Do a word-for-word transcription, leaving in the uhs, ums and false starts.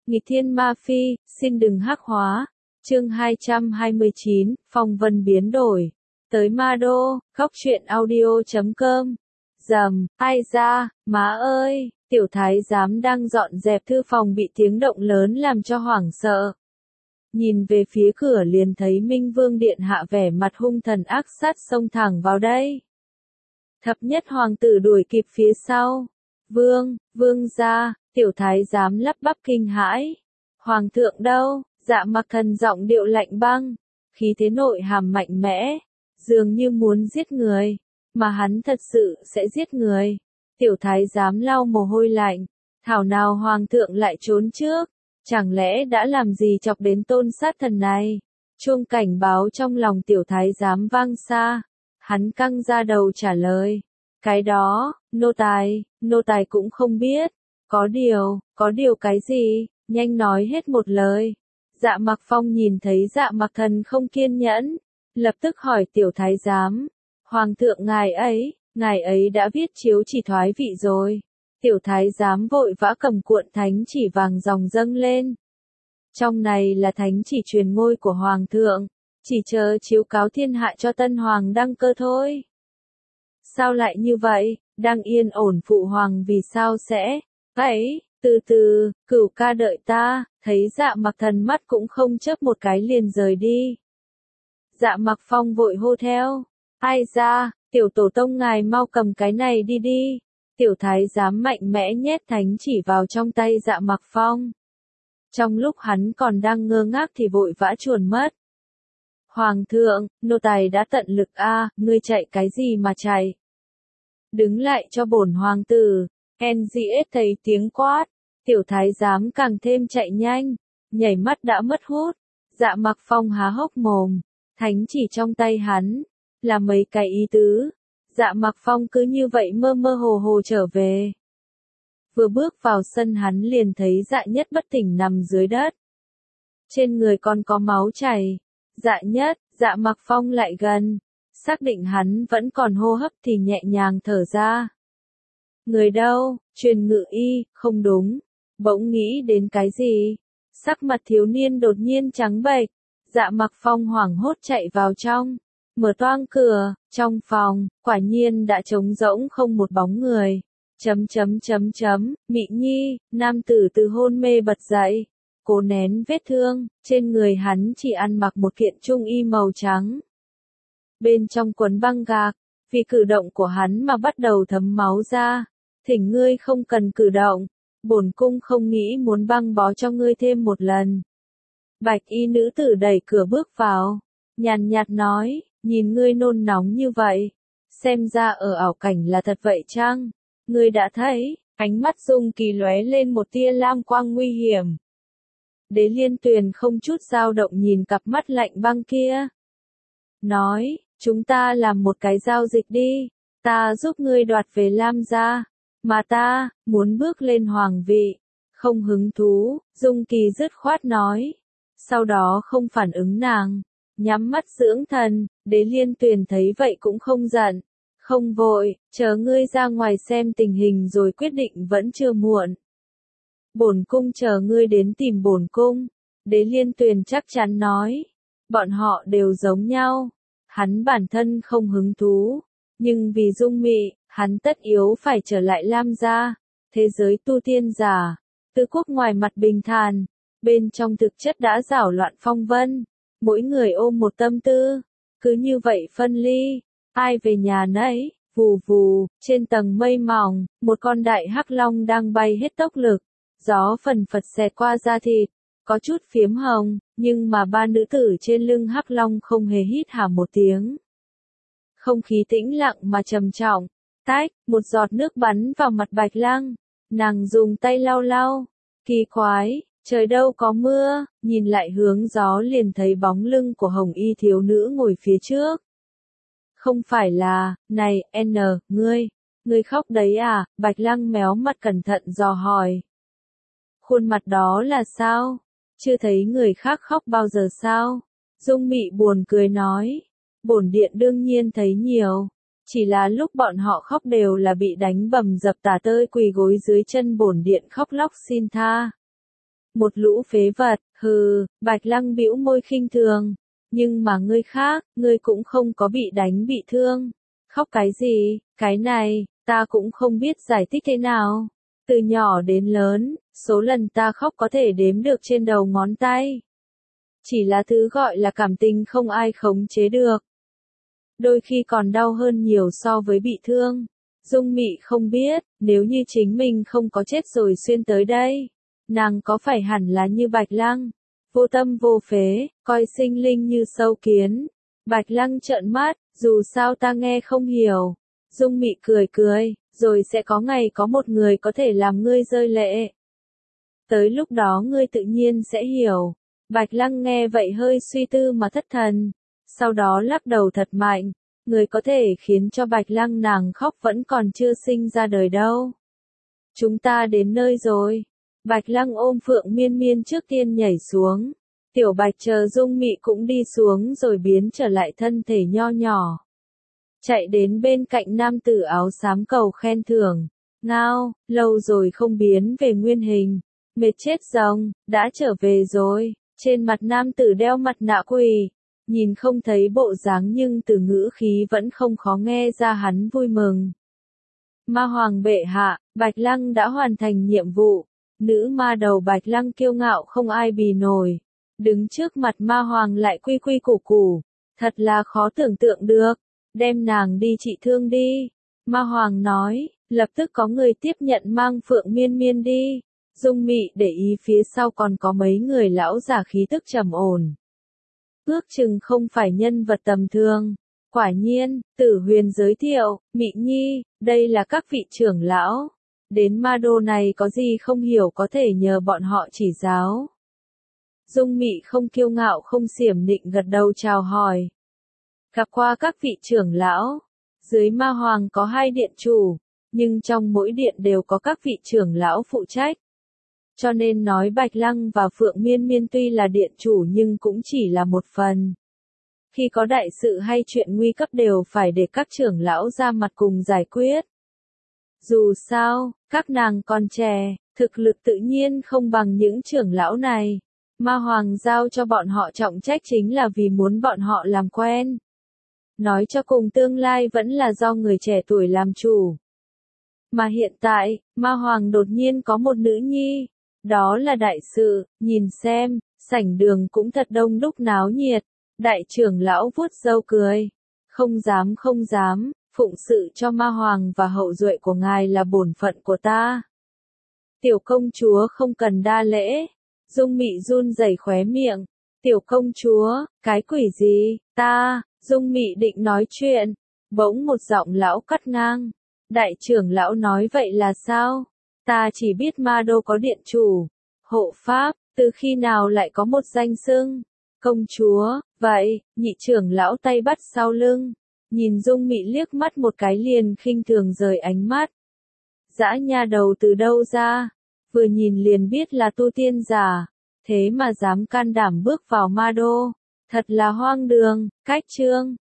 Nghịch thiên ma phi, xin đừng hắc hóa. Chương hai trăm hai mươi chín, phong vân biến đổi. Tới ma đô, góc truyện audio chấm com. Dầm, ai ra, má ơi, tiểu thái giám đang dọn dẹp thư phòng bị tiếng động lớn làm cho hoảng sợ. Nhìn về phía cửa liền thấy Minh Vương điện hạ vẻ mặt hung thần ác sát xông thẳng vào đây. Thập nhất hoàng tử đuổi kịp phía sau. Vương, vương gia, tiểu thái giám lắp bắp kinh hãi. Hoàng thượng đâu? Dạ Mặc Thần giọng điệu lạnh băng, khí thế nội hàm mạnh mẽ, dường như muốn giết người, mà hắn thật sự sẽ giết người. Tiểu thái giám lau mồ hôi lạnh, thảo nào hoàng thượng lại trốn trước, chẳng lẽ đã làm gì chọc đến tôn sát thần này? Chuông cảnh báo trong lòng tiểu thái giám vang xa, hắn căng ra đầu trả lời, cái đó, nô tài, nô tài cũng không biết, có điều, có điều cái gì, nhanh nói hết một lời. Dạ Mặc Phong nhìn thấy Dạ Mặc Thần không kiên nhẫn, lập tức hỏi tiểu thái giám, hoàng thượng ngài ấy, ngài ấy đã viết chiếu chỉ thoái vị rồi. Tiểu thái giám vội vã cầm cuộn thánh chỉ vàng ròng dâng lên. Trong này là thánh chỉ truyền ngôi của hoàng thượng, chỉ chờ chiếu cáo thiên hạ cho tân hoàng đăng cơ thôi. Sao lại như vậy, đang yên ổn phụ hoàng vì sao sẽ, ấy, từ từ, cửu ca đợi ta, thấy Dạ Mặc Thần mắt cũng không chớp một cái liền rời đi. Dạ Mặc Phong vội hô theo, ai ra, tiểu tổ tông ngài mau cầm cái này đi đi. Tiểu thái giám mạnh mẽ nhét thánh chỉ vào trong tay Dạ Mặc Phong. Trong lúc hắn còn đang ngơ ngác thì vội vã chuồn mất. Hoàng thượng, nô tài đã tận lực a, ngươi chạy cái gì mà chạy? Đứng lại cho bổn hoàng tử. en giê ét thấy tiếng quát, tiểu thái giám càng thêm chạy nhanh, nhảy mắt đã mất hút. Dạ Mặc Phong há hốc mồm, thánh chỉ trong tay hắn, là mấy cái ý tứ. Dạ Mặc Phong cứ như vậy mơ mơ hồ hồ trở về. Vừa bước vào sân hắn liền thấy Dạ Nhất bất tỉnh nằm dưới đất. Trên người còn có máu chảy. Dạ Nhất, Dạ Mặc Phong lại gần, xác định hắn vẫn còn hô hấp thì nhẹ nhàng thở ra. Người đâu? Truyền ngự y, không đúng. Bỗng nghĩ đến cái gì? Sắc mặt thiếu niên đột nhiên trắng bệch. Dạ Mặc Phong hoảng hốt chạy vào trong, mở toang cửa, trong phòng, quả nhiên đã trống rỗng không một bóng người. Chấm chấm chấm chấm, Mị Nhi, nam tử từ hôn mê bật dậy, cố nén vết thương, trên người hắn chỉ ăn mặc một kiện trung y màu trắng. Bên trong quấn băng gạc, vì cử động của hắn mà bắt đầu thấm máu ra. Thỉnh ngươi không cần cử động, bổn cung không nghĩ muốn băng bó cho ngươi thêm một lần. Bạch y nữ tử đẩy cửa bước vào, nhàn nhạt nói, nhìn ngươi nôn nóng như vậy, xem ra ở ảo cảnh là thật vậy chăng? Ngươi đã thấy, ánh mắt Dung Kỳ lóe lên một tia lam quang nguy hiểm. Đế Liên Tuyền không chút dao động nhìn cặp mắt lạnh băng kia. Nói, chúng ta làm một cái giao dịch đi, ta giúp ngươi đoạt về Lam gia, mà ta, muốn bước lên hoàng vị, không hứng thú, Dung Kỳ dứt khoát nói. Sau đó không phản ứng nàng, nhắm mắt dưỡng thần. Đế Liên Tuyền thấy vậy cũng không giận, không vội, chờ ngươi ra ngoài xem tình hình rồi quyết định vẫn chưa muộn. Bổn cung chờ ngươi đến tìm bổn cung. Đế Liên Tuyền chắc chắn nói, bọn họ đều giống nhau, hắn bản thân không hứng thú, nhưng vì Dung Mị, hắn tất yếu phải trở lại Lam gia. Thế giới tu tiên giả, tứ quốc ngoài mặt bình thản, bên trong thực chất đã giảo loạn phong vân, mỗi người ôm một tâm tư, cứ như vậy phân ly, ai về nhà nấy. Vù vù, trên tầng mây mỏng, một con đại hắc long đang bay hết tốc lực, gió phần phật xẹt qua da thịt, có chút phiếm hồng, nhưng mà ba nữ tử trên lưng hắc long không hề hít hà một tiếng. Không khí tĩnh lặng mà trầm trọng, tách, một giọt nước bắn vào mặt Bạch Lăng, nàng dùng tay lau lau, kỳ quái, trời đâu có mưa, nhìn lại hướng gió liền thấy bóng lưng của hồng y thiếu nữ ngồi phía trước. Không phải là, này, N, ngươi, ngươi khóc đấy à? Bạch Lăng méo mặt cẩn thận dò hỏi. Khuôn mặt đó là sao? Chưa thấy người khác khóc bao giờ sao? Dung Mị buồn cười nói. Bổn điện đương nhiên thấy nhiều, chỉ là lúc bọn họ khóc đều là bị đánh bầm dập tả tơi quỳ gối dưới chân bổn điện khóc lóc xin tha. một lũ phế vật, hừ, Bạch Lăng bĩu môi khinh thường. Nhưng mà ngươi khác, ngươi cũng không có bị đánh bị thương. Khóc cái gì, cái này, ta cũng không biết giải thích thế nào. Từ nhỏ đến lớn, số lần ta khóc có thể đếm được trên đầu ngón tay. Chỉ là thứ gọi là cảm tình không ai khống chế được. Đôi khi còn đau hơn nhiều so với bị thương. Dung Mị không biết, nếu như chính mình không có chết rồi xuyên tới đây, nàng có phải hẳn là như Bạch Lăng, vô tâm vô phế, coi sinh linh như sâu kiến. Bạch Lăng trợn mắt, dù sao ta nghe không hiểu. Dung Mị cười cười, rồi sẽ có ngày có một người có thể làm ngươi rơi lệ. Tới lúc đó ngươi tự nhiên sẽ hiểu. Bạch Lăng nghe vậy hơi suy tư mà thất thần, sau đó lắc đầu thật mạnh. Người có thể khiến cho Bạch Lăng nàng khóc vẫn còn chưa sinh ra đời đâu. Chúng ta đến nơi rồi. Bạch Lăng ôm Phượng Miên Miên trước tiên nhảy xuống. Tiểu Bạch chờ Dung Mị cũng đi xuống rồi biến trở lại thân thể nho nhỏ. Chạy đến bên cạnh nam tử áo xám cầu khen thưởng. Ngao, lâu rồi không biến về nguyên hình. Mệt chết rồng, đã trở về rồi. Trên mặt nam tử đeo mặt nạ quỷ. Nhìn không thấy bộ dáng nhưng từ ngữ khí vẫn không khó nghe ra hắn vui mừng. Ma Hoàng bệ hạ, Bạch Lăng đã hoàn thành nhiệm vụ. Nữ ma đầu Bạch Lăng kiêu ngạo không ai bì nổi. Đứng trước mặt Ma Hoàng lại quy quy củ củ. Thật là khó tưởng tượng được. Đem nàng đi trị thương đi. Ma Hoàng nói, lập tức có người tiếp nhận mang Phượng Miên Miên đi. Dung Mị để ý phía sau còn có mấy người lão giả khí tức trầm ổn. Ước chừng không phải nhân vật tầm thường. Quả nhiên, Tử Huyền giới thiệu, Mị Nhi, đây là các vị trưởng lão. Đến ma đô này có gì không hiểu có thể nhờ bọn họ chỉ giáo. Dung Mị không kiêu ngạo không xiểm nịnh gật đầu chào hỏi. Gặp qua các vị trưởng lão. Dưới Ma Hoàng có hai điện chủ, nhưng trong mỗi điện đều có các vị trưởng lão phụ trách. Cho nên nói Bạch Lăng và Phượng Miên Miên tuy là điện chủ nhưng cũng chỉ là một phần. Khi có đại sự hay chuyện nguy cấp đều phải để các trưởng lão ra mặt cùng giải quyết. Dù sao, các nàng còn trẻ, thực lực tự nhiên không bằng những trưởng lão này. Ma Hoàng giao cho bọn họ trọng trách chính là vì muốn bọn họ làm quen. Nói cho cùng tương lai vẫn là do người trẻ tuổi làm chủ. Mà hiện tại, Ma Hoàng đột nhiên có một nữ nhi. Đó là đại sự, nhìn xem, sảnh đường cũng thật đông đúc náo nhiệt. Đại trưởng lão vuốt râu cười. Không dám không dám, phụng sự cho Ma Hoàng và hậu duệ của ngài là bổn phận của ta. Tiểu công chúa không cần đa lễ. Dung Mị run rẩy khóe miệng. Tiểu công chúa, cái quỷ gì, ta, Dung Mị định nói chuyện. Bỗng một giọng lão cắt ngang. Đại trưởng lão nói vậy là sao? Ta chỉ biết ma đô có điện chủ, hộ pháp, từ khi nào lại có một danh xưng, công chúa, vậy, nhị trưởng lão tay bắt sau lưng, nhìn Dung Mị liếc mắt một cái liền khinh thường rời ánh mắt. Dã nha đầu từ đâu ra, vừa nhìn liền biết là tu tiên giả, thế mà dám can đảm bước vào ma đô, thật là hoang đường, cách chương.